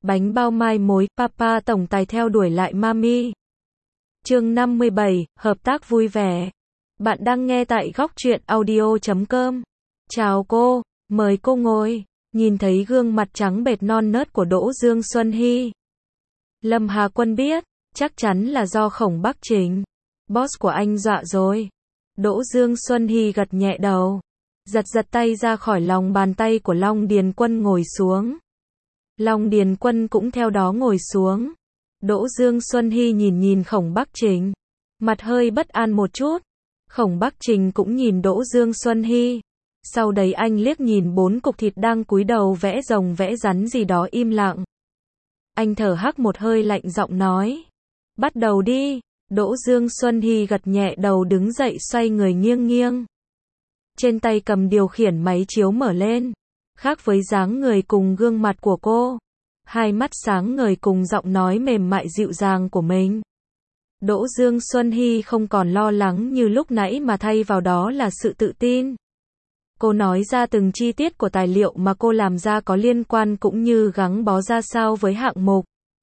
bánh bao mai mối, Papa tổng tài theo đuổi lại Mami. Chương 57, hợp tác vui vẻ. Bạn đang nghe tại góc truyện audio.com. Chào cô, mời cô ngồi. Nhìn thấy gương mặt trắng bệch non nớt của Đỗ Dương Xuân Hy, Lâm Hà Quân biết, chắc chắn là do Khổng Bắc Trình, boss của anh dọa rồi. Đỗ Dương Xuân Hy gật nhẹ đầu, giật tay ra khỏi lòng bàn tay của Long Điền Quân ngồi xuống. Long Điền Quân cũng theo đó ngồi xuống. Đỗ Dương Xuân Hy nhìn Khổng Bắc Trình, mặt hơi bất an một chút. Khổng Bắc Trình cũng nhìn Đỗ Dương Xuân Hy. Sau đấy anh liếc nhìn 4 cục thịt đang cúi đầu vẽ rồng vẽ rắn gì đó im lặng. Anh thở hắt một hơi lạnh giọng nói, bắt đầu đi. Đỗ Dương Xuân Hy gật nhẹ đầu đứng dậy xoay người nghiêng. Trên tay cầm điều khiển máy chiếu mở lên. Khác với dáng người cùng gương mặt của cô, hai mắt sáng ngời cùng giọng nói mềm mại dịu dàng của mình, Đỗ Dương Xuân Hy không còn lo lắng như lúc nãy mà thay vào đó là sự tự tin. Cô nói ra từng chi tiết của tài liệu mà cô làm ra có liên quan cũng như gắn bó ra sao với hạng mục.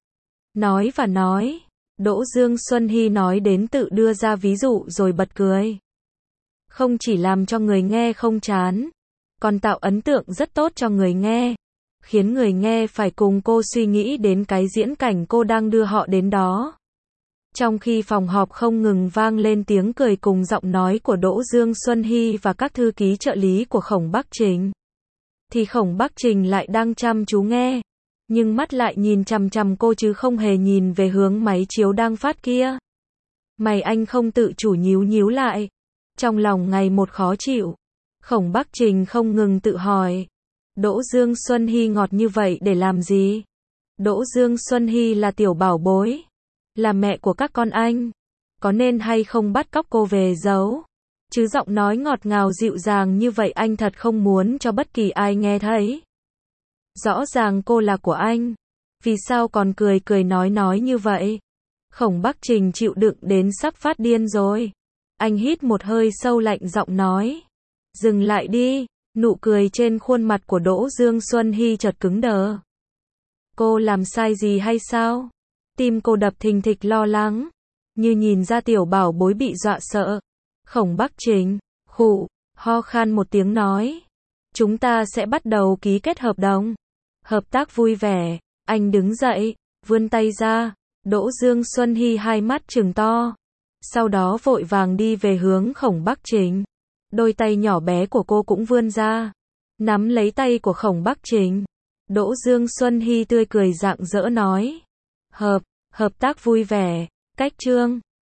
Nói và nói, Đỗ Dương Xuân Hy nói đến tự đưa ra ví dụ rồi bật cười. Không chỉ làm cho người nghe không chán, còn tạo ấn tượng rất tốt cho người nghe, khiến người nghe phải cùng cô suy nghĩ đến cái diễn cảnh cô đang đưa họ đến đó. Trong khi phòng họp không ngừng vang lên tiếng cười cùng giọng nói của Đỗ Dương Xuân Hy và các thư ký trợ lý của Khổng Bắc Trình, thì Khổng Bắc Trình lại đang chăm chú nghe, nhưng mắt lại nhìn chằm chằm cô chứ không hề nhìn về hướng máy chiếu đang phát kia. Mày anh không tự chủ nhíu lại, trong lòng ngày một khó chịu. Khổng Bắc Trình không ngừng tự hỏi, Đỗ Dương Xuân Hy ngọt như vậy để làm gì? Đỗ Dương Xuân Hy là tiểu bảo bối, là mẹ của các con anh, có nên hay không bắt cóc cô về giấu? Chứ giọng nói ngọt ngào dịu dàng như vậy anh thật không muốn cho bất kỳ ai nghe thấy. Rõ ràng cô là của anh, vì sao còn cười nói như vậy? Khổng Bắc Trình chịu đựng đến sắp phát điên rồi. Anh hít một hơi sâu lạnh giọng nói, dừng lại đi. Nụ cười trên khuôn mặt của Đỗ Dương Xuân Hy chợt cứng đờ. Cô làm sai gì hay sao? Tim cô đập thình thịch lo lắng, như nhìn ra tiểu bảo bối bị dọa sợ. Khổng Bắc Trình, khụ, ho khan một tiếng nói, chúng ta sẽ bắt đầu ký kết hợp đồng. Hợp tác vui vẻ. Anh đứng dậy, vươn tay ra. Đỗ Dương Xuân Hy hai mắt trừng to, sau đó vội vàng đi về hướng Khổng Bắc Trình. Đôi tay nhỏ bé của cô cũng vươn ra, nắm lấy tay của Khổng Bắc Trình. Đỗ Dương Xuân Hy tươi cười rạng rỡ nói, hợp tác vui vẻ, cách chương.